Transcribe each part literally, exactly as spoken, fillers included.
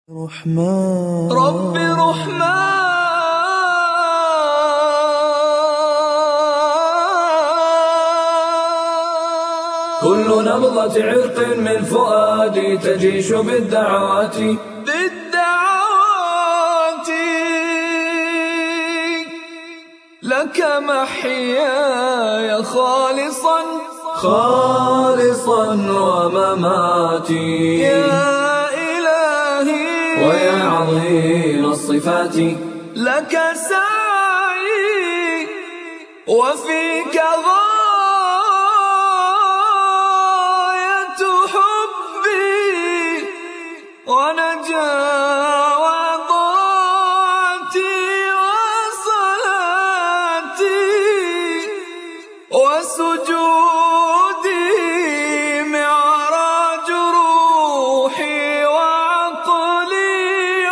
رحمن رب رحمن كل نبضة عرق من فؤادي تجيش بالدعوات بالدعوات لك محياي خالصا خالصا ومماتي يا إلهي ويا عظيم الصفات لك سعي وفيك غاية حبي ونجاة وطاعتي وصلاتي وسجودي معراج روحي وعقلي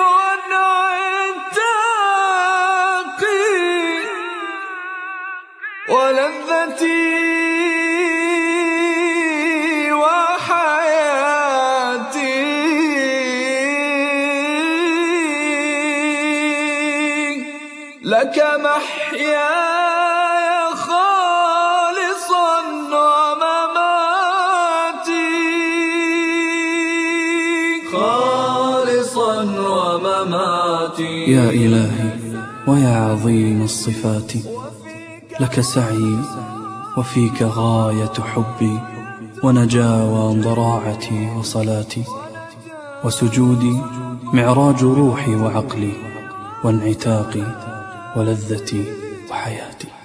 ونعتاقي ولذتي وحياتي لك محياي خالصا ومماتي خالصا ومماتي يا إلهي ويا عظيم الصفات لك سعي وفيك غاية حبي ونجاة ضراعتي وصلاتي وسجودي معراج روحي وعقلي وانعتاقي ولذتي وحياتي.